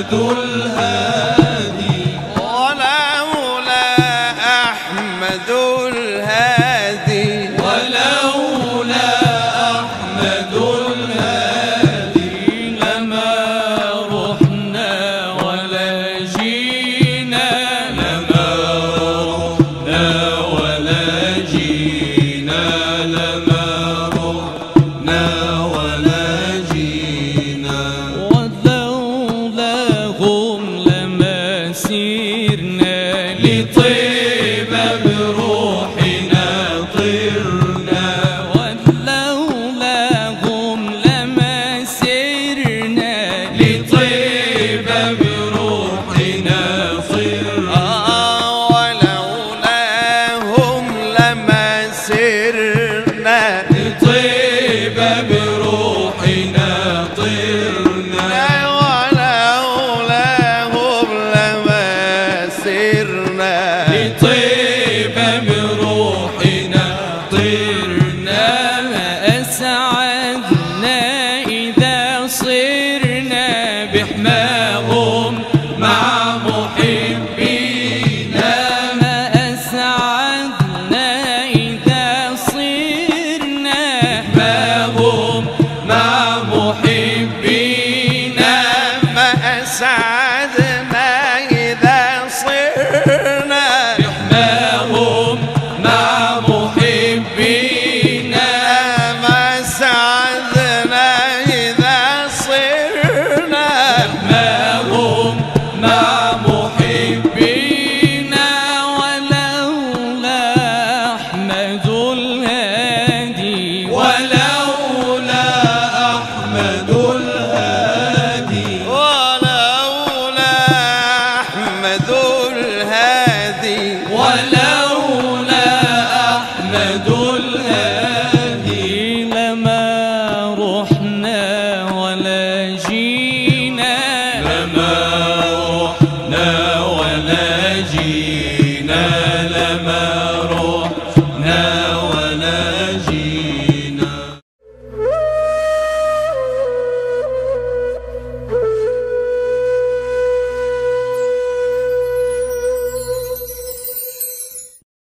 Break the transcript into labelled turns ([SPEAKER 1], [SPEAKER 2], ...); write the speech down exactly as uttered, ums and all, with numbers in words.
[SPEAKER 1] أحمد الهادي
[SPEAKER 2] ولولا أحمد الهادي
[SPEAKER 1] ولولا أحمد الهادي لما رحنا ولا جينا لما رحنا ولا جينا لما رحنا ولا جينا ولولاهم لما سيرنا لطيبة بروحنا طرنا ولولاهم لما سيرنا لطيبة بروحنا صرنا
[SPEAKER 2] آه ولولاهم لما سرنا
[SPEAKER 1] لطيبة بروحنا طرنا
[SPEAKER 2] ولولاهم لما سرنا
[SPEAKER 1] لطيبة بروحنا طرنا أسعدنا إذا صرنا بحماهم مع محبينا ما أسعدنا إذا صرنا بحماهم مع محبينا
[SPEAKER 2] ما أسعدنا